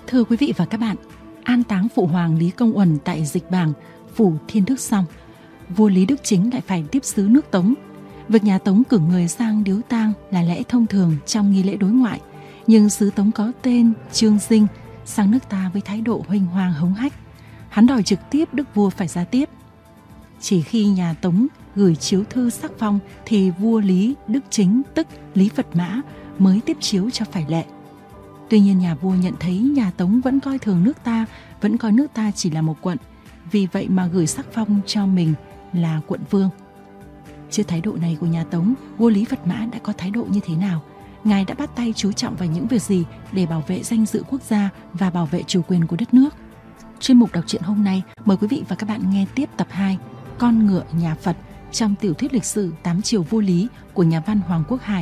Thưa quý vị và các bạn, an táng phụ hoàng Lý Công Uẩn tại Dịch Bàng, phủ Thiên Đức xong, vua Lý Đức Chính lại phải tiếp sứ nước Tống. Việc nhà Tống cử người sang điếu tang là lẽ thông thường trong nghi lễ đối ngoại, nhưng sứ Tống có tên Trương Dinh sang nước ta với thái độ huênh hoang hống hách. Hắn đòi trực tiếp đức vua phải ra tiếp. Chỉ khi nhà Tống gửi chiếu thư sắc phong thì vua Lý Đức Chính, tức Lý Phật Mã, mới tiếp chiếu cho phải lệ. Tuy nhiên nhà vua nhận thấy nhà Tống vẫn coi thường nước ta, vẫn coi nước ta chỉ là một quận, vì vậy mà gửi sắc phong cho mình là quận vương. Trước thái độ này của nhà Tống, vua Lý Phật Mã đã có thái độ như thế nào? Ngài đã bắt tay chú trọng vào những việc gì để bảo vệ danh dự quốc gia và bảo vệ chủ quyền của đất nước? Chuyên mục đọc truyện hôm nay mời quý vị và các bạn nghe tiếp tập 2 Con ngựa nhà Phật trong tiểu thuyết lịch sử 8 triều vua Lý của nhà văn Hoàng Quốc Hải.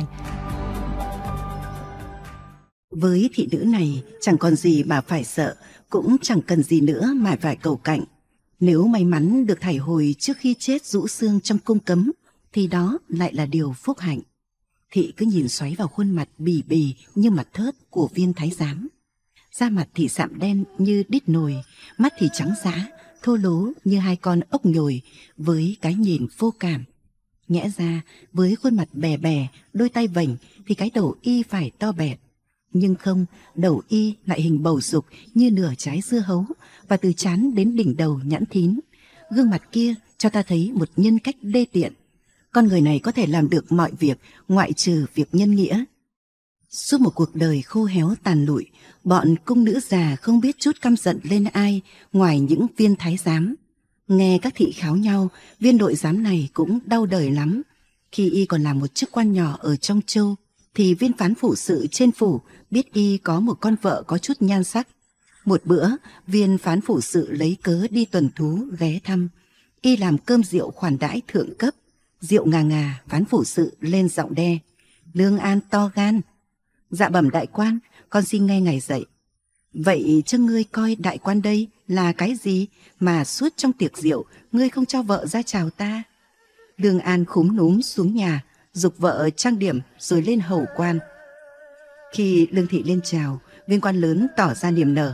Với thị nữ này chẳng còn gì mà phải sợ, cũng chẳng cần gì nữa mà phải cầu cạnh. Nếu may mắn được thảy hồi trước khi chết rũ xương trong cung cấm thì đó lại là điều phúc hạnh. Thị cứ nhìn xoáy vào khuôn mặt bì bì như mặt thớt của viên thái giám. Da mặt thì sạm đen như đít nồi, mắt thì trắng dã, thô lố như hai con ốc nhồi với cái nhìn vô cảm. Nhẽ ra với khuôn mặt bè bè, đôi tay vểnh thì cái đầu y phải to bẹt. Nhưng không, đầu y lại hình bầu dục như nửa trái dưa hấu và từ trán đến đỉnh đầu nhẵn thín. Gương mặt kia cho ta thấy một nhân cách đê tiện. Con người này có thể làm được mọi việc ngoại trừ việc nhân nghĩa. Suốt một cuộc đời khô héo tàn lụi, bọn cung nữ già không biết chút căm giận lên ai ngoài những viên thái giám. Nghe các thị kháo nhau, viên đội giám này cũng đau đời lắm. Khi y còn làm một chức quan nhỏ ở trong châu, thì viên phán phủ sự trên phủ biết y có một con vợ có chút nhan sắc. Một bữa, viên phán phủ sự lấy cớ đi tuần thú ghé thăm. Y làm cơm rượu khoản đãi thượng cấp. Rượu ngà ngà, phán phủ sự lên giọng đe. Lương An to gan. Dạ bẩm đại quan, con xin nghe ngài dạy. Vậy chứ ngươi coi đại quan đây là cái gì mà suốt trong tiệc rượu ngươi không cho vợ ra chào ta? Lương An khúm núm xuống nhà, giục vợ trang điểm rồi lên hầu quan. Khi Lương thị lên chào, viên quan lớn tỏ ra niềm nở.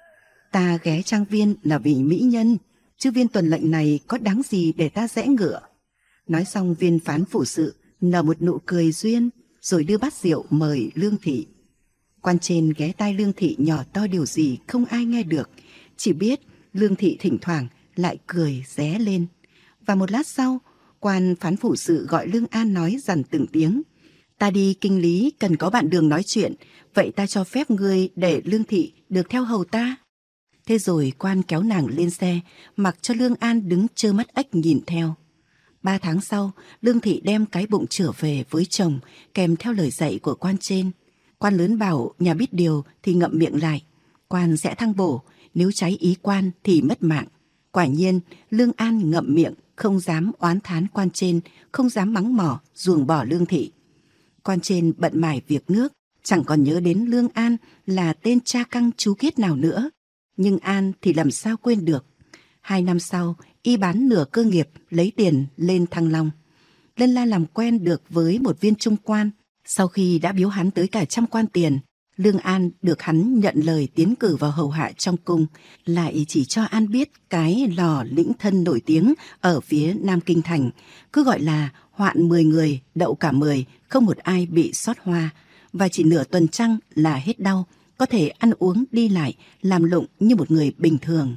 Ta ghé trang viên là vì mỹ nhân, chứ viên tuần lệnh này có đáng gì để ta rẽ ngựa. Nói xong viên phán phủ sự nở một nụ cười duyên, rồi đưa bát rượu mời Lương thị. Quan trên ghé tai Lương thị nhỏ to điều gì không ai nghe được, chỉ biết Lương thị thỉnh thoảng lại cười ré lên. Và một lát sau, quan phán phủ sự gọi Lương An nói dằn từng tiếng. Ta đi kinh lý cần có bạn đường nói chuyện, vậy ta cho phép ngươi để Lương thị được theo hầu ta. Thế rồi quan kéo nàng lên xe, mặc cho Lương An đứng trơ mắt ếch nhìn theo. 3 tháng sau, Lương thị đem cái bụng trở về với chồng, kèm theo lời dạy của quan trên. Quan lớn bảo nhà biết điều thì ngậm miệng lại. Quan sẽ thăng bổ, nếu trái ý quan thì mất mạng. Quả nhiên, Lương An ngậm miệng, không dám oán thán quan trên, không dám mắng mỏ, ruồng bỏ Lương thị. Quan trên bận mải việc nước, chẳng còn nhớ đến Lương An là tên cha căng chú kiết nào nữa. Nhưng An thì làm sao quên được. 2 năm sau, y bán nửa cơ nghiệp, lấy tiền lên Thăng Long. Lân la làm quen được với một viên trung quan. Sau khi đã biếu hắn tới cả 100 quan tiền, Lương An được hắn nhận lời tiến cử vào hầu hạ trong cung, lại chỉ cho An biết cái lò lĩnh thân nổi tiếng ở phía Nam Kinh Thành, cứ gọi là hoạn 10 người, đậu cả 10, không một ai bị sót hoa, và chỉ nửa tuần trăng là hết đau, có thể ăn uống đi lại, làm lụng như một người bình thường.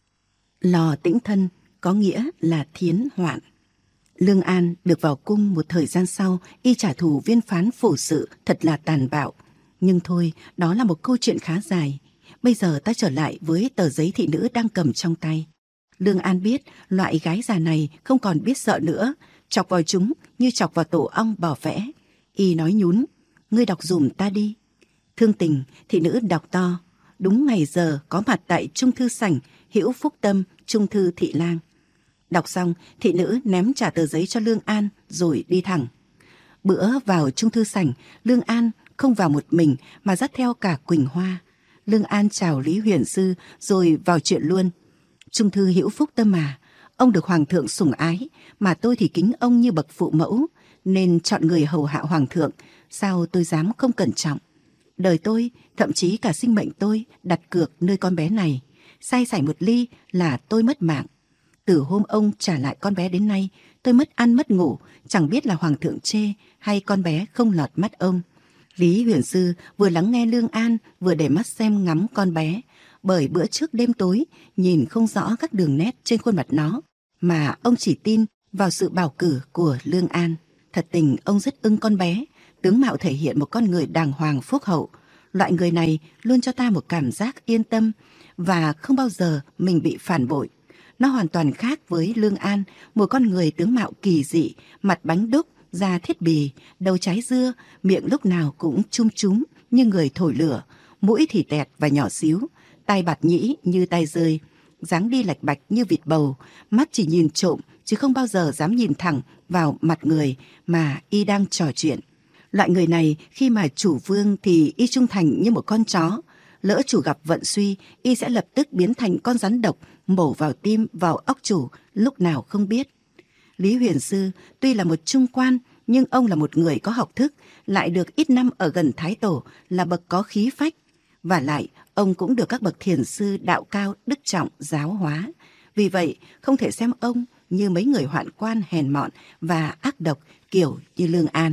Lò tĩnh thân có nghĩa là thiến hoạn. Lương An được vào cung một thời gian sau, y trả thù viên phán phủ sự thật là tàn bạo. Nhưng thôi, đó là một câu chuyện khá dài. Bây giờ ta trở lại với tờ giấy thị nữ đang cầm trong tay. Lương An biết loại gái già này không còn biết sợ nữa, chọc vào chúng như chọc vào tổ ong bò vẽ. Y nói nhún, ngươi đọc dùm ta đi. Thương tình, thị nữ đọc to. Đúng ngày giờ có mặt tại Trung thư sảnh, Hữu Phúc Tâm, Trung thư thị lang. Đọc xong, thị nữ ném trả tờ giấy cho Lương An rồi đi thẳng. Bữa vào Trung thư sảnh, Lương An không vào một mình mà dắt theo cả Quỳnh Hoa. Lương An chào Lý Huyền Sư rồi vào chuyện luôn. Trung thư Hữu Phúc Tâm à, ông được hoàng thượng sủng ái, mà tôi thì kính ông như bậc phụ mẫu, nên chọn người hầu hạ hoàng thượng, sao tôi dám không cẩn trọng. Đời tôi, thậm chí cả sinh mệnh tôi đặt cược nơi con bé này. Sai sảy một ly là tôi mất mạng. Từ hôm ông trả lại con bé đến nay, tôi mất ăn mất ngủ, chẳng biết là hoàng thượng chê hay con bé không lọt mắt ông. Lý Huyền Sư vừa lắng nghe Lương An, vừa để mắt xem ngắm con bé. Bởi bữa trước đêm tối, nhìn không rõ các đường nét trên khuôn mặt nó, mà ông chỉ tin vào sự bảo cử của Lương An. Thật tình ông rất ưng con bé, tướng mạo thể hiện một con người đàng hoàng phúc hậu. Loại người này luôn cho ta một cảm giác yên tâm và không bao giờ mình bị phản bội. Nó hoàn toàn khác với Lương An, một con người tướng mạo kỳ dị, mặt bánh đúc, da thiết bì, đầu trái dưa, miệng lúc nào cũng chum chúm như người thổi lửa, mũi thì tẹt và nhỏ xíu, tai bạt nhĩ như tai rơi, dáng đi lạch bạch như vịt bầu, mắt chỉ nhìn trộm chứ không bao giờ dám nhìn thẳng vào mặt người mà y đang trò chuyện. Loại người này khi mà chủ vương thì y trung thành như một con chó, lỡ chủ gặp vận suy, y sẽ lập tức biến thành con rắn độc, mổ vào tim, vào óc chủ, lúc nào không biết. Lý Huyền Sư tuy là một trung quan, nhưng ông là một người có học thức, lại được ít năm ở gần Thái Tổ, là bậc có khí phách. Và lại, ông cũng được các bậc thiền sư đạo cao, đức trọng, giáo hóa. Vì vậy, không thể xem ông như mấy người hoạn quan hèn mọn và ác độc kiểu như Lương An.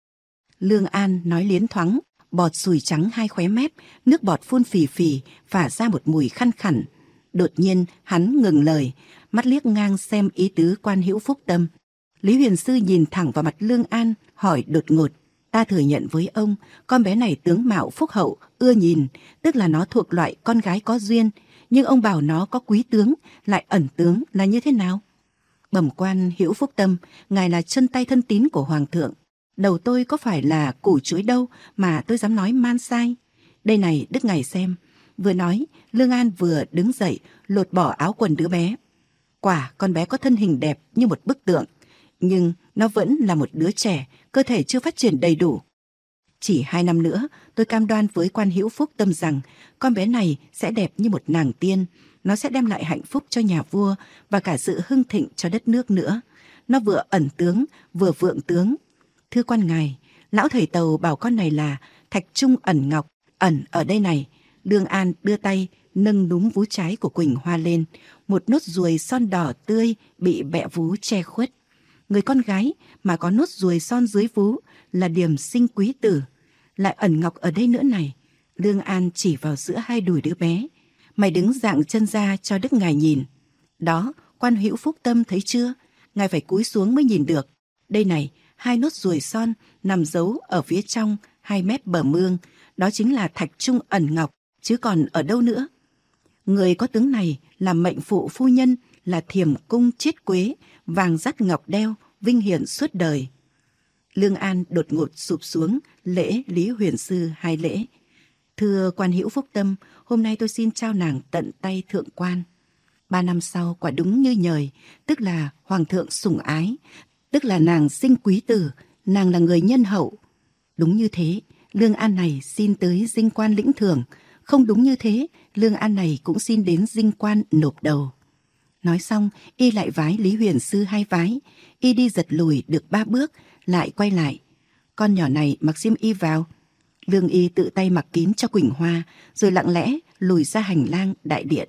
Lương An nói liến thoáng, bọt sùi trắng hai khóe mép, nước bọt phun phì phì, phả ra một mùi khăn khẳn. Đột nhiên, hắn ngừng lời, mắt liếc ngang xem ý tứ Quan Hữu Phúc Tâm. Lý Huyền Sư nhìn thẳng vào mặt Lương An, hỏi đột ngột: ta thừa nhận với ông, con bé này tướng mạo phúc hậu, ưa nhìn, tức là nó thuộc loại con gái có duyên, nhưng ông bảo nó có quý tướng, lại ẩn tướng là như thế nào? Bẩm Quan Hữu Phúc Tâm, ngài là chân tay thân tín của Hoàng thượng. Đầu tôi có phải là củ chuối đâu mà tôi dám nói man sai. Đây này, đức ngài xem. Vừa nói, Lương An vừa đứng dậy, lột bỏ áo quần đứa bé. Quả con bé có thân hình đẹp như một bức tượng, nhưng nó vẫn là một đứa trẻ, cơ thể chưa phát triển đầy đủ. Chỉ 2 năm nữa, tôi cam đoan với Quan Hữu Phúc Tâm rằng con bé này sẽ đẹp như một nàng tiên. Nó sẽ đem lại hạnh phúc cho nhà vua và cả sự hưng thịnh cho đất nước nữa. Nó vừa ẩn tướng, vừa vượng tướng. Thưa quan ngài, lão thầy Tàu bảo con này là Thạch Trung Ẩn Ngọc, ẩn ở đây này. Lương An đưa tay nâng núm vú trái của Quỳnh Hoa lên, một nốt ruồi son đỏ tươi bị bẹ vú che khuất. Người con gái mà có nốt ruồi son dưới vú là điểm sinh quý tử, lại ẩn ngọc ở đây nữa này. Lương An chỉ vào giữa hai đùi đứa bé. Mày đứng dạng chân ra cho đức ngài nhìn. Đó, Quan Hữu Phúc Tâm thấy chưa? Ngài phải cúi xuống mới nhìn được. Đây này, 2 nốt ruồi son nằm giấu ở phía trong 2 mép bờ mương. Đó chính là Thạch Trung Ẩn Ngọc, chứ còn ở đâu nữa. Người có tướng này là mệnh phụ phu nhân, là Thiểm Cung Chiết Quế, vàng dắt ngọc đeo, vinh hiển suốt đời. Lương An đột ngột sụp xuống, lễ Lý Huyền Sư 2 lễ. Thưa Quan Hữu Phúc Tâm, hôm nay tôi xin trao nàng tận tay thượng quan. 3 năm sau quả đúng như nhời, tức là Hoàng thượng sủng ái, tức là nàng sinh quý tử, nàng là người nhân hậu. Đúng như thế, Lương An này xin tới dinh quan lĩnh thưởng. Không đúng như thế, Lương An này cũng xin đến dinh quan nộp đầu. Nói xong, y lại vái Lý Huyền Sư 2 vái. Y đi giật lùi được 3 bước, lại quay lại. Con nhỏ này mặc xiêm y vào. Lương y tự tay mặc kín cho Quỳnh Hoa, rồi lặng lẽ lùi ra hành lang đại điện.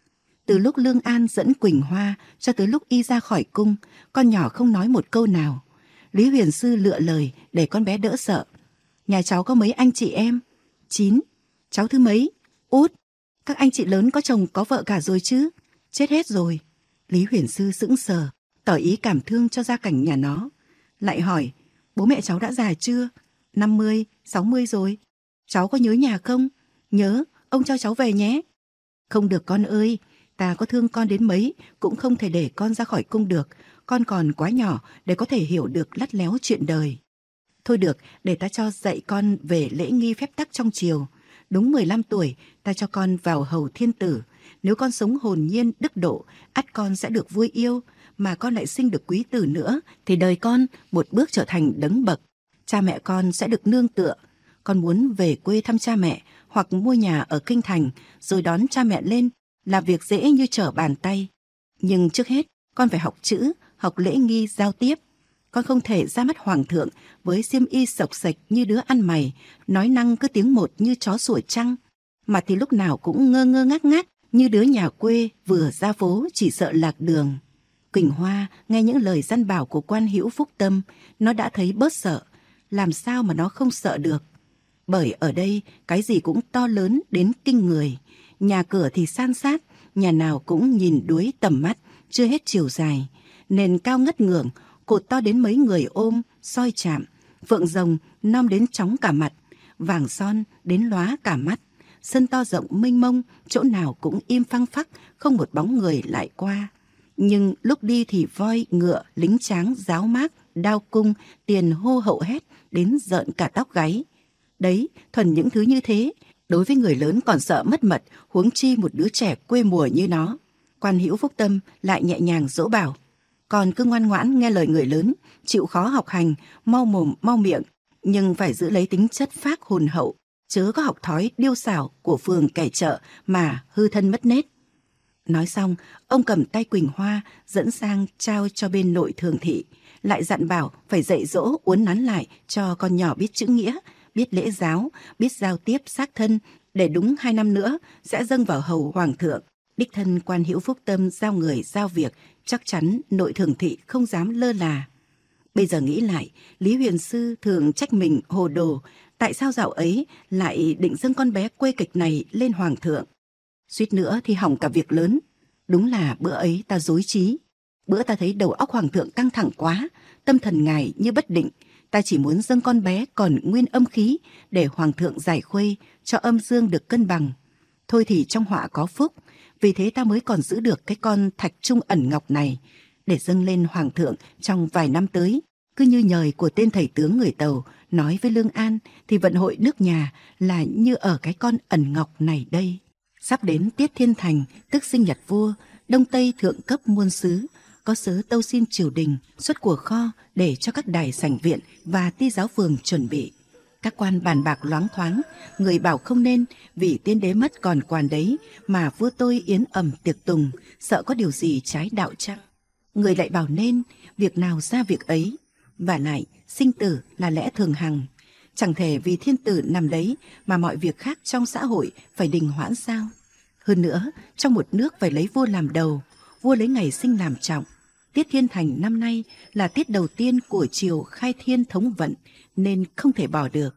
Từ lúc Lương An dẫn Quỳnh Hoa cho tới lúc y ra khỏi cung, con nhỏ không nói một câu nào. Lý Huyền Sư lựa lời để con bé đỡ sợ. Nhà cháu có mấy anh chị em? 9. Cháu thứ mấy? Út. Các anh chị lớn có chồng có vợ cả rồi chứ? Chết hết rồi. Lý Huyền Sư sững sờ, tỏ ý cảm thương cho gia cảnh nhà nó. Lại hỏi, bố mẹ cháu đã già chưa? 50, 60 rồi. Cháu có nhớ nhà không? Nhớ, ông cho cháu về nhé. Không được con ơi, ta có thương con đến mấy cũng không thể để con ra khỏi cung được. Con còn quá nhỏ để có thể hiểu được lắt léo chuyện đời. Thôi được, để ta cho dạy con về lễ nghi phép tắc trong triều. Đúng 15 tuổi, ta cho con vào hầu thiên tử. Nếu con sống hồn nhiên, đức độ, ắt con sẽ được vui yêu. Mà con lại sinh được quý tử nữa, thì đời con một bước trở thành đấng bậc. Cha mẹ con sẽ được nương tựa. Con muốn về quê thăm cha mẹ, hoặc mua nhà ở kinh thành, rồi đón cha mẹ lên, là việc dễ như trở bàn tay. Nhưng trước hết, con phải học chữ, học lễ nghi giao tiếp. Con không thể ra mắt hoàng thượng với xiêm y xộc xệch như đứa ăn mày, nói năng cứ tiếng một như chó sủa trăng, mà thì lúc nào cũng ngơ ngơ ngác ngác như đứa nhà quê vừa ra phố chỉ sợ lạc đường. Quỳnh Hoa nghe những lời dăn bảo của quan hữu Phúc Tâm, nó đã thấy bớt sợ. Làm sao mà nó không sợ được? Bởi ở đây cái gì cũng to lớn đến kinh người. Nhà cửa thì san sát, nhà nào cũng nhìn đuối tầm mắt, chưa hết chiều dài. Nền cao ngất ngưởng, cột to đến mấy người ôm, soi chạm. Phượng rồng non đến chóng cả mặt, vàng son đến lóa cả mắt. Sân to rộng mênh mông, chỗ nào cũng im phăng phắc, không một bóng người lại qua. Nhưng lúc đi thì voi, ngựa, lính tráng, giáo mác, đao cung, tiền hô hậu hét đến rợn cả tóc gáy. Đấy, thuần những thứ như thế, đối với người lớn còn sợ mất mật, huống chi một đứa trẻ quê mùa như nó. Quan hữu Phúc Tâm lại nhẹ nhàng dỗ bảo, con cứ ngoan ngoãn nghe lời người lớn, chịu khó học hành, mau mồm mau miệng, nhưng phải giữ lấy tính chất phác hồn hậu, chớ có học thói điêu xảo của phường kẻ chợ mà hư thân mất nết. Nói xong, ông cầm tay Quỳnh Hoa dẫn sang trao cho bên nội thường thị, lại dặn bảo phải dạy dỗ uốn nắn lại cho con nhỏ biết chữ nghĩa, biết lễ giáo, biết giao tiếp xác thân, để đúng 2 năm nữa sẽ dâng vào hầu hoàng thượng. Đích thân quan hữu Phúc Tâm giao người giao việc, chắc chắn nội thường thị không dám lơ là. Bây giờ nghĩ lại, Lý Huyền Sư thường trách mình hồ đồ, tại sao dạo ấy lại định dâng con bé quê kịch này lên hoàng thượng. Suýt nữa thì hỏng cả việc lớn. Đúng là bữa ấy ta dối trí. Bữa ta thấy đầu óc hoàng thượng căng thẳng quá, tâm thần ngài như bất định. Ta chỉ muốn dâng con bé còn nguyên âm khí để hoàng thượng giải khuây, cho âm dương được cân bằng. Thôi thì trong họa có phúc, vì thế ta mới còn giữ được cái con thạch trung ẩn ngọc này để dâng lên hoàng thượng trong vài năm tới. Cứ như nhời của tên thầy tướng người Tàu nói với Lương An thì vận hội nước nhà là như ở cái con ẩn ngọc này đây. Sắp đến tiết thiên thành, tức sinh nhật vua, đông tây thượng cấp muôn sứ, có sớ tâu xin triều đình xuất của kho để cho các đài sảnh viện và ti giáo phường chuẩn bị. Các quan bàn bạc loáng thoáng, người bảo không nên vì tiên đế mất còn quản đấy, mà vua tôi yến ẩm tiệc tùng, sợ có điều gì trái đạo chăng. Người lại bảo nên, việc nào ra việc ấy. Và lại, sinh tử là lẽ thường hằng. Chẳng thể vì thiên tử nằm đấy mà mọi việc khác trong xã hội phải đình hoãn sao. Hơn nữa, trong một nước phải lấy vua làm đầu, vua lấy ngày sinh làm trọng. Tiết thiên thành năm nay là tiết đầu tiên của triều khai thiên thống vận, nên không thể bỏ được.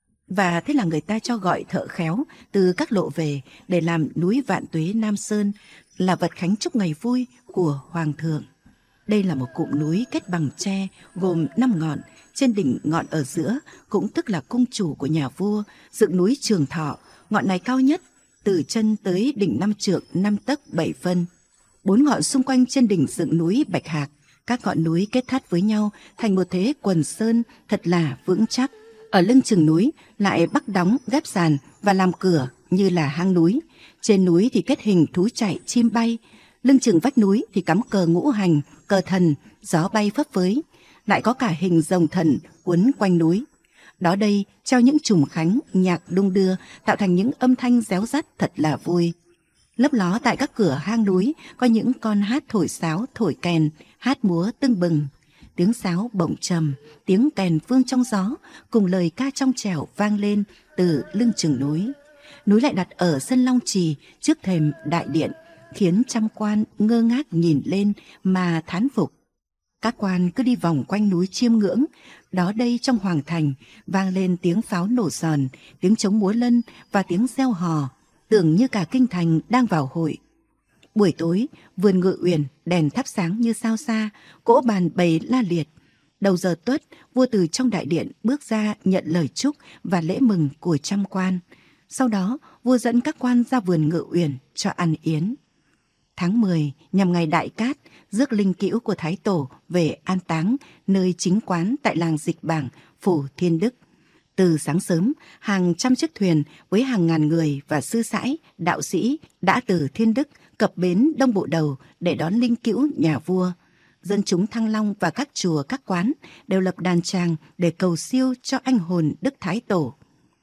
Và thế là người ta cho gọi thợ khéo từ các lộ về để làm núi Vạn Tuế Nam Sơn là vật khánh chúc ngày vui của hoàng thượng. Đây là một cụm núi kết bằng tre gồm 5 ngọn, trên đỉnh ngọn ở giữa cũng tức là cung chủ của nhà vua, dựng núi Trường Thọ, ngọn này cao nhất, từ chân tới đỉnh 5 trượng 5 tấc 7 phân. 4 ngọn xung quanh trên đỉnh dựng núi Bạch Hạc, các ngọn núi kết thắt với nhau thành một thế quần sơn thật là vững chắc. Ở lưng chừng núi lại bắc đóng ghép sàn và làm cửa như là hang núi. Trên núi thì kết hình thú chạy chim bay, lưng chừng vách núi thì cắm cờ ngũ hành, cờ thần, gió bay phấp phới, lại có cả hình rồng thần quấn quanh núi. Đó đây treo những trùng khánh, nhạc đung đưa tạo thành những âm thanh réo rắt thật là vui. Lấp ló tại các cửa hang núi có những con hát thổi sáo, thổi kèn, hát múa tưng bừng. Tiếng sáo bổng trầm, tiếng kèn vương trong gió cùng lời ca trong trẻo vang lên từ lưng chừng núi. Núi lại đặt ở sân Long Trì trước thềm đại điện, khiến trăm quan ngơ ngác nhìn lên mà thán phục. Các quan cứ đi vòng quanh núi chiêm ngưỡng. Đó đây trong hoàng thành vang lên tiếng pháo nổ giòn, tiếng trống múa lân và tiếng reo hò, tưởng như cả kinh thành đang vào hội. Buổi tối, vườn Ngự Uyển đèn thắp sáng như sao xa, cỗ bàn bày la liệt. Đầu giờ tuất, vua từ trong đại điện bước ra nhận lời chúc và lễ mừng của trăm quan. Sau đó, vua dẫn các quan ra vườn Ngự Uyển cho ăn yến. Tháng 10, nhằm ngày Đại Cát, rước linh cữu của Thái Tổ về an táng nơi chính quán tại làng Dịch Bảng, phủ Thiên Đức. Từ sáng sớm, hàng trăm chiếc thuyền với hàng ngàn người và sư sãi, đạo sĩ đã từ Thiên Đức cập bến Đông Bộ Đầu để đón linh cữu nhà vua. Dân chúng Thăng Long và các chùa các quán đều lập đàn tràng để cầu siêu cho anh hồn Đức Thái Tổ.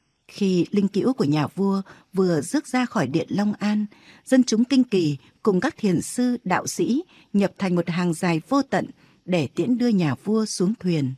Khi linh cữu của nhà vua vừa rước ra khỏi điện Long An, dân chúng kinh kỳ cùng các thiền sư đạo sĩ nhập thành một hàng dài vô tận để tiễn đưa nhà vua xuống thuyền.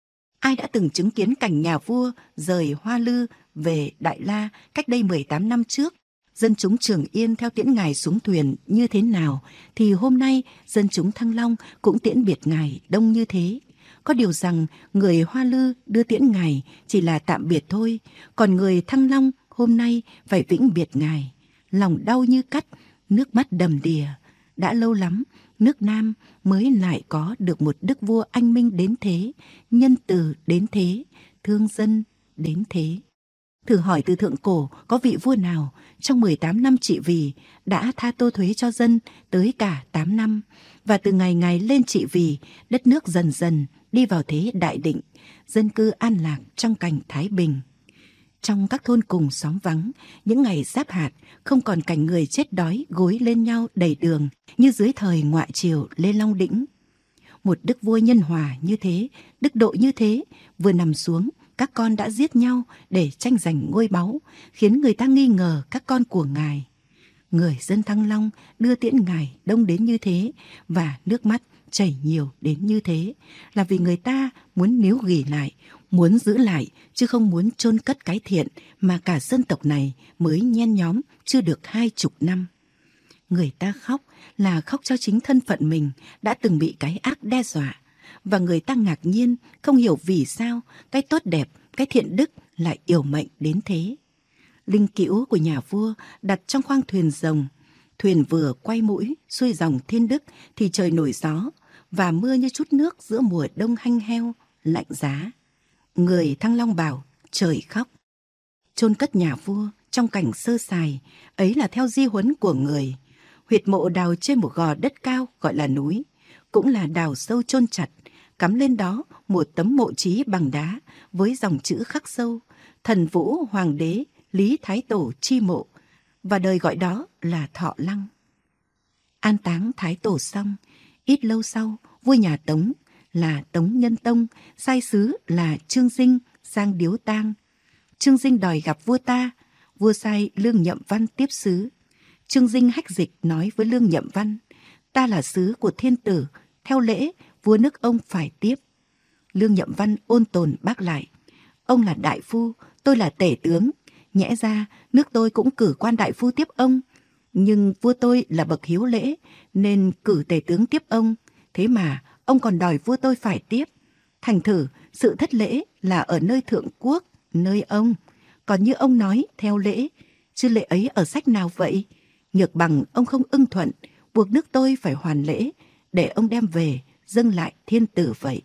Ai đã từng chứng kiến cảnh nhà vua rời Hoa Lư về Đại La cách đây 18 năm trước, dân chúng Trường Yên theo tiễn ngài xuống thuyền như thế nào, thì hôm nay dân chúng Thăng Long cũng tiễn biệt ngài đông như thế. Có điều rằng người Hoa Lư đưa tiễn ngài chỉ là tạm biệt thôi, còn người Thăng Long hôm nay phải vĩnh biệt ngài. Lòng đau như cắt, nước mắt đầm đìa. Đã lâu lắm, nước Nam mới lại có được một đức vua anh minh đến thế, nhân từ đến thế, thương dân đến thế. Thử hỏi từ thượng cổ có vị vua nào trong 18 năm trị vì đã tha tô thuế cho dân tới cả 8 năm, và từ ngày ngài lên trị vì, đất nước dần dần đi vào thế đại định, dân cư an lạc trong cảnh thái bình. Trong các thôn cùng xóm vắng, những ngày giáp hạt không còn cảnh người chết đói gối lên nhau đầy đường như dưới thời ngoại triều Lê Long Đĩnh. Một đức vua nhân hòa như thế, đức độ như thế, vừa nằm xuống, các con đã giết nhau để tranh giành ngôi báu, khiến người ta nghi ngờ các con của ngài. Người dân Thăng Long đưa tiễn ngài đông đến như thế, và nước mắt chảy nhiều đến như thế, là vì người ta muốn níu ghì lại, muốn giữ lại, chứ không muốn chôn cất cái thiện mà cả dân tộc này mới nhen nhóm chưa được 20 năm. Người ta khóc là khóc cho chính thân phận mình đã từng bị cái ác đe dọa, và người ta ngạc nhiên không hiểu vì sao cái tốt đẹp, cái thiện đức lại yểu mệnh đến thế. Linh cữu của nhà vua đặt trong khoang thuyền rồng. Thuyền vừa quay mũi xuôi dòng Thiên Đức thì trời nổi gió và mưa như chút nước giữa mùa đông hanh heo, lạnh giá. Người Thăng Long bảo trời khóc. Chôn cất nhà vua trong cảnh sơ sài, ấy là theo di huấn của người. Huyệt mộ đào trên một gò đất cao gọi là núi, cũng là đào sâu chôn chặt, cắm lên đó một tấm mộ chí bằng đá với dòng chữ khắc sâu: Thần Vũ Hoàng đế Lý Thái Tổ chi mộ, và đời gọi đó là Thọ Lăng. An táng Thái Tổ xong, ít lâu sau, vua nhà Tống là Tống Nhân Tông sai sứ là Trương Dinh sang điếu tang. Trương Dinh đòi gặp vua ta, vua sai Lương Nhậm Văn tiếp sứ. Trương Dinh hách dịch nói với Lương Nhậm Văn: ta là sứ của thiên tử, theo lễ vua nước ông phải tiếp. Lương Nhậm Văn ôn tồn bác lại: ông là đại phu, tôi là tể tướng, nhẽ ra nước tôi cũng cử quan đại phu tiếp ông, nhưng vua tôi là bậc hiếu lễ nên cử tể tướng tiếp ông, thế mà ông còn đòi vua tôi phải tiếp. Thành thử sự thất lễ là ở nơi thượng quốc, nơi ông. Còn như ông nói theo lễ, chứ lễ ấy ở sách nào vậy? Nhược bằng ông không ưng thuận, buộc nước tôi phải hoàn lễ để ông đem về dâng lại thiên tử vậy.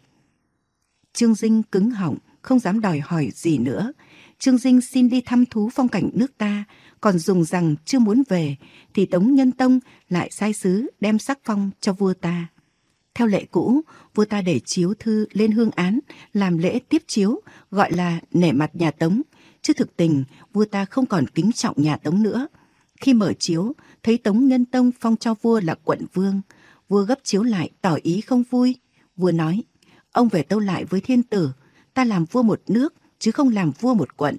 Trương Dinh cứng họng, không dám đòi hỏi gì nữa. Trương Dinh xin đi thăm thú phong cảnh nước ta, còn dùng rằng chưa muốn về thì Tống Nhân Tông lại sai sứ đem sắc phong cho vua ta. Theo lệ cũ, vua ta để chiếu thư lên hương án, làm lễ tiếp chiếu, gọi là nể mặt nhà Tống, chứ thực tình vua ta không còn kính trọng nhà Tống nữa. Khi mở chiếu, thấy Tống Nhân Tông phong cho vua là quận vương, vua gấp chiếu lại tỏ ý không vui. Vua nói: ông về tâu lại với thiên tử, ta làm vua một nước chứ không làm vua một quận.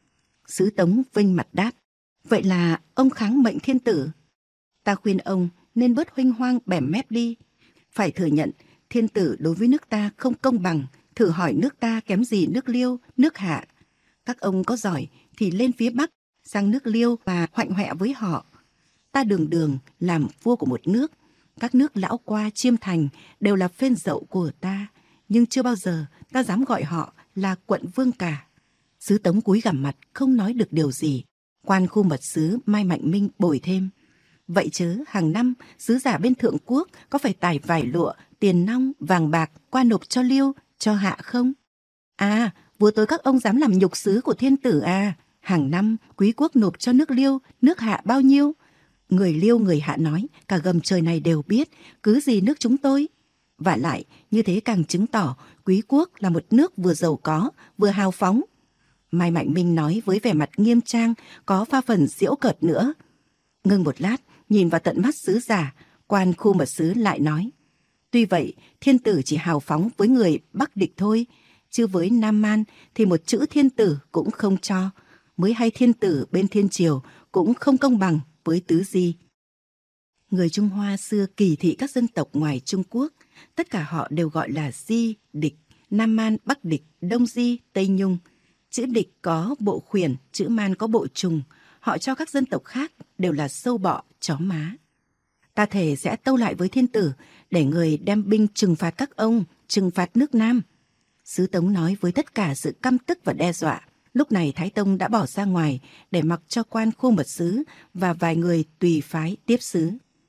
Sứ Tống vênh mặt đáp: vậy là ông kháng mệnh thiên tử. Ta khuyên ông nên bớt huênh hoang bẻm mép đi. Phải thừa nhận thiên tử đối với nước ta không công bằng, thử hỏi nước ta kém gì nước Liêu, nước Hạ. Các ông có giỏi thì lên phía Bắc, sang nước Liêu và hoạnh hoẹ với họ. Ta đường đường làm vua của một nước, các nước lão qua chiêm thành đều là phên dậu của ta, nhưng chưa bao giờ ta dám gọi họ là quận vương cả. Sứ Tống cúi gằm mặt không nói được điều gì. Quan khu mật sứ Mai Mạnh Minh bồi thêm: vậy chớ hàng năm sứ giả bên thượng quốc có phải tải vải lụa, tiền nong, vàng bạc qua nộp cho Liêu, cho Hạ không? À, vua tôi các ông dám làm nhục sứ của thiên tử à? Hàng năm quý quốc nộp cho nước Liêu, nước Hạ bao nhiêu? Người Liêu người Hạ nói cả gầm trời này đều biết, cứ gì nước chúng tôi. Vả lại như thế càng chứng tỏ quý quốc là một nước vừa giàu có vừa hào phóng. Mai Mạnh Minh nói với vẻ mặt nghiêm trang, có pha phần giễu cợt nữa. Ngưng một lát, nhìn vào tận mắt sứ giả, quan khu mật sứ lại nói: tuy vậy thiên tử chỉ hào phóng với người Bắc địch thôi, chứ với Nam Man thì một chữ thiên tử cũng không cho. Mới hay thiên tử bên thiên triều cũng không công bằng với tứ di. Người Trung Hoa xưa kỳ thị các dân tộc ngoài Trung Quốc. Tất cả họ đều gọi là Di, Địch, Nam Man, Bắc Địch, Đông Di, Tây Nhung. Chữ Địch có bộ khuyển, chữ Man có bộ trùng. Họ cho các dân tộc khác đều là sâu bọ, chó má. Ta thề sẽ tâu lại với thiên tử để người đem binh trừng phạt các ông, trừng phạt nước Nam. Sứ Tống nói với tất cả sự căm tức và đe dọa. Lúc này Thái Tông đã bỏ ra ngoài để mặc cho quan khu mật sứ và vài người tùy phái tiếp sứ.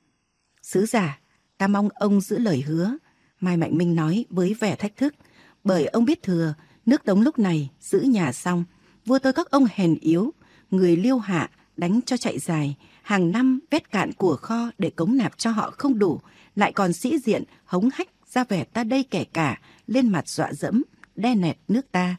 Sứ giả, ta mong ông giữ lời hứa, Mai Mạnh Minh nói với vẻ thách thức, bởi ông biết thừa, nước Tống lúc này giữ nhà xong, vua tôi các ông hèn yếu, người liêu hạ, đánh cho chạy dài, hàng năm vét cạn của kho để cống nạp cho họ không đủ, lại còn sĩ diện, hống hách ra vẻ ta đây kẻ cả, lên mặt dọa dẫm, đe nẹt nước ta.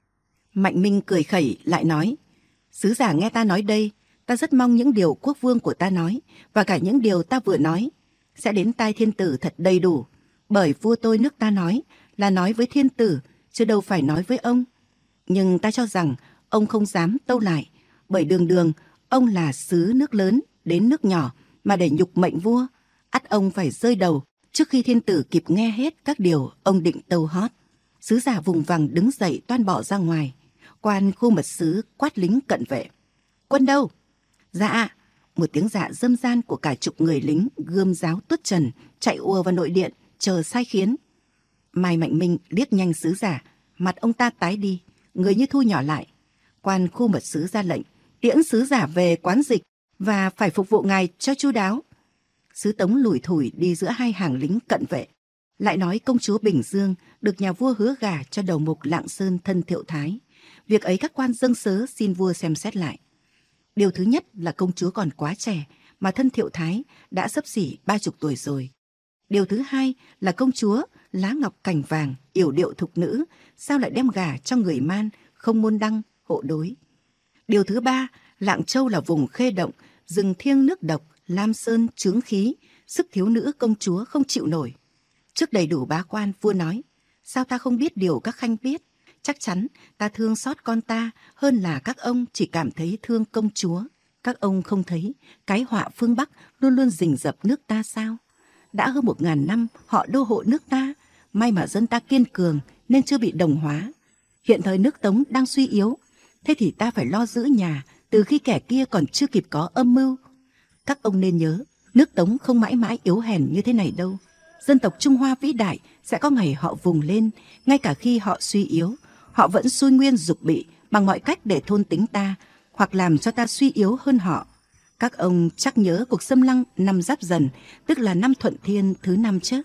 Mạnh Minh cười khẩy lại nói, sứ giả nghe ta nói đây, ta rất mong những điều quốc vương của ta nói, và cả những điều ta vừa nói, sẽ đến tai thiên tử thật đầy đủ, bởi vua tôi nước ta nói là nói với thiên tử, chứ đâu phải nói với ông. Nhưng ta cho rằng ông không dám tâu lại, bởi đường đường ông là sứ nước lớn đến nước nhỏ mà để nhục mệnh vua, ắt ông phải rơi đầu trước khi thiên tử kịp nghe hết các điều ông định tâu hót. Sứ giả vùng vằng đứng dậy toan bỏ ra ngoài. Quan khu mật sứ quát lính cận vệ, quân đâu? Dạ. Một tiếng dạ râm ran của cả chục người lính gươm giáo tuốt trần chạy ùa vào nội điện chờ sai khiến. Mai Mạnh Minh liếc nhanh sứ giả, mặt ông ta tái đi, người như thu nhỏ lại. Quan khu mật sứ ra lệnh tiễn sứ giả về quán dịch và phải phục vụ ngài cho chu đáo. Sứ Tống lủi thủi đi giữa hai hàng lính cận vệ, lại nói công chúa Bình Dương được nhà vua hứa gả cho đầu mục Lạng Sơn thân Thiệu Thái. Việc ấy các quan dâng sớ xin vua xem xét lại. Điều thứ nhất là công chúa còn quá trẻ, mà thân Thiệu Thái đã xấp xỉ 30 tuổi rồi. Điều thứ hai là công chúa lá ngọc cành vàng, yểu điệu thục nữ, sao lại đem gả cho người Man, không môn đăng, hộ đối. Điều thứ ba, Lạng Châu là vùng khê động, rừng thiêng nước độc, lam sơn chướng khí, sức thiếu nữ công chúa không chịu nổi. Trước đầy đủ bá quan, vua nói, sao ta không biết điều các khanh biết? Chắc chắn ta thương xót con ta hơn là các ông chỉ cảm thấy thương công chúa. Các ông không thấy cái họa phương Bắc luôn luôn rình rập nước ta sao? Đã hơn 1000 năm họ đô hộ nước ta, may mà dân ta kiên cường nên chưa bị đồng hóa. Hiện thời nước Tống đang suy yếu, thế thì ta phải lo giữ nhà từ khi kẻ kia còn chưa kịp có âm mưu. Các ông nên nhớ, nước Tống không mãi mãi yếu hèn như thế này đâu. Dân tộc Trung Hoa vĩ đại sẽ có ngày họ vùng lên, ngay cả khi họ suy yếu, họ vẫn xuôi nguyên dục bị bằng mọi cách để thôn tính ta, hoặc làm cho ta suy yếu hơn họ. Các ông chắc nhớ cuộc xâm lăng năm Giáp Dần, tức là năm Thuận Thiên thứ 5 chứ.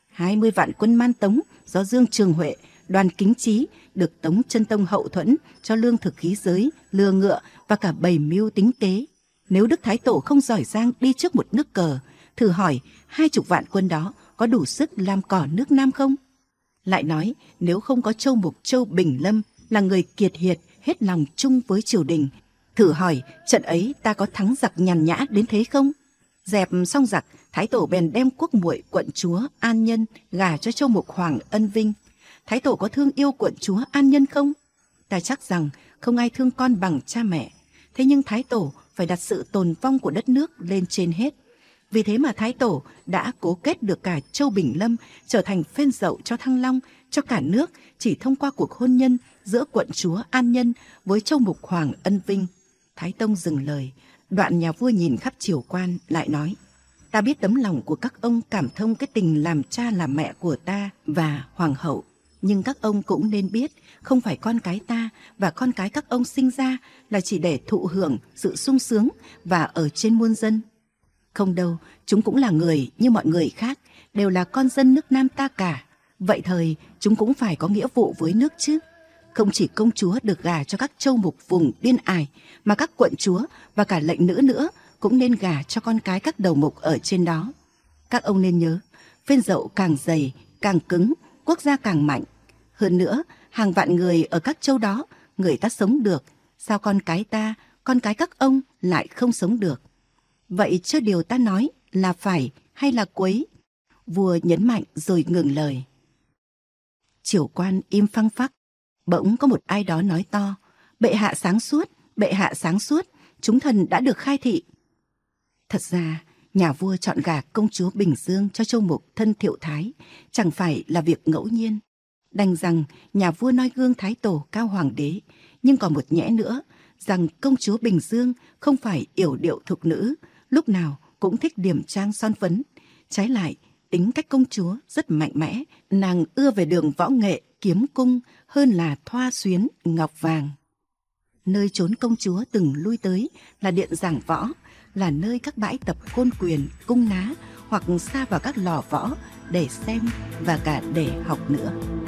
20 vạn quân Man Tống do Dương Trường Huệ, Đoàn Kính Chí được Tống Chân Tông hậu thuẫn cho lương thực khí giới, lừa ngựa và cả bày mưu tính kế. Nếu Đức Thái Tổ không giỏi giang đi trước một nước cờ, thử hỏi 20 vạn quân đó có đủ sức làm cỏ nước Nam không? Lại nói, nếu không có Châu Mục Châu Bình Lâm là người kiệt hiệt hết lòng chung với triều đình, thử hỏi trận ấy ta có thắng giặc nhàn nhã đến thế không? Dẹp xong giặc, Thái Tổ bèn đem quốc muội quận chúa An Nhân gả cho Châu Mục Hoàng Ân Vinh. Thái Tổ có thương yêu quận chúa An Nhân không? Ta chắc rằng không ai thương con bằng cha mẹ. Thế nhưng Thái Tổ phải đặt sự tồn vong của đất nước lên trên hết. Vì thế mà Thái Tổ đã cố kết được cả Châu Bình Lâm trở thành phên dậu cho Thăng Long, cho cả nước chỉ thông qua cuộc hôn nhân giữa quận chúa An Nhân với Châu Mục Hoàng Ân Vinh. Thái Tông dừng lời, đoạn nhà vua nhìn khắp triều quan lại nói, ta biết tấm lòng của các ông cảm thông cái tình làm cha làm mẹ của ta và hoàng hậu. Nhưng các ông cũng nên biết, không phải con cái ta và con cái các ông sinh ra là chỉ để thụ hưởng sự sung sướng và ở trên muôn dân. Không đâu, chúng cũng là người như mọi người khác, đều là con dân nước Nam ta cả. Vậy thời, chúng cũng phải có nghĩa vụ với nước chứ. Không chỉ công chúa được gả cho các châu mục vùng biên ải, mà các quận chúa và cả lệnh nữ nữa cũng nên gả cho con cái các đầu mục ở trên đó. Các ông nên nhớ, phên dậu càng dày, càng cứng, quốc gia càng mạnh. Hơn nữa, hàng vạn người ở các châu đó, người ta sống được, sao con cái ta, con cái các ông lại không sống được? Vậy chứ điều ta nói là phải hay là quấy? Vua nhấn mạnh rồi ngừng lời. Triều quan im phăng phắc, bỗng có một ai đó nói to, bệ hạ sáng suốt, bệ hạ sáng suốt, chúng thần đã được khai thị. Thật ra, Nhà vua chọn gả công chúa Bình Dương cho Châu Mục thân Thiệu Thái chẳng phải là việc ngẫu nhiên. Đành rằng nhà vua noi gương Thái Tổ Cao Hoàng đế, nhưng còn một nhẽ nữa rằng công chúa Bình Dương không phải yểu điệu thục nữ, lúc nào cũng thích điểm trang son phấn. Trái lại, tính cách công chúa rất mạnh mẽ, nàng ưa về đường võ nghệ, kiếm cung hơn là thoa xuyến ngọc vàng. Nơi chốn công chúa từng lui tới là điện giảng võ, là nơi các bãi tập côn quyền, cung ná hoặc xa vào các lò võ để xem và cả để học nữa.